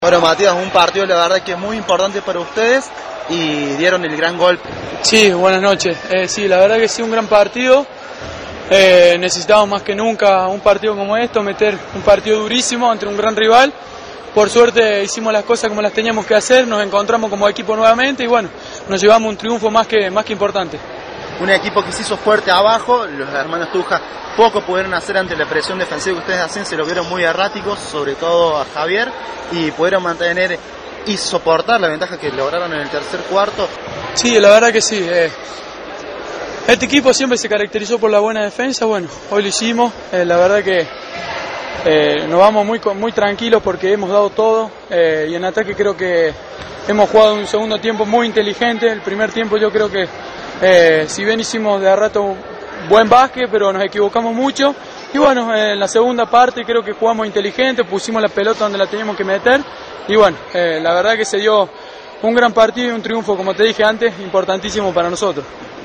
Bueno, Matías, un partido la verdad que muy importante para ustedes y dieron el gran golpe. Sí, buenas noches. Sí, la verdad que sí, un gran partido. Necesitábamos más que nunca un partido como esto, meter un partido durísimo ante un gran rival. Por suerte hicimos las cosas como las teníamos que hacer, nos encontramos como equipo nuevamente y bueno, nos llevamos un triunfo más que importante. Un equipo que se hizo fuerte abajo, los hermanos Tuja poco pudieron hacer ante la presión defensiva que ustedes hacen, se lo vieron muy erráticos, sobre todo a Javier, y pudieron mantener y soportar la ventaja que lograron en el tercer cuarto. Sí, la verdad que sí. Este equipo siempre se caracterizó por la buena defensa, bueno, hoy lo hicimos, la verdad que nos vamos muy tranquilos porque hemos dado todo y en ataque creo que hemos jugado un segundo tiempo muy inteligente. El primer tiempo yo creo que si bien hicimos de a rato buen básquet, pero nos equivocamos mucho y bueno, en la segunda parte creo que jugamos inteligente, pusimos la pelota donde la teníamos que meter y bueno, la verdad que se dio un gran partido y un triunfo, como te dije antes, importantísimo para nosotros.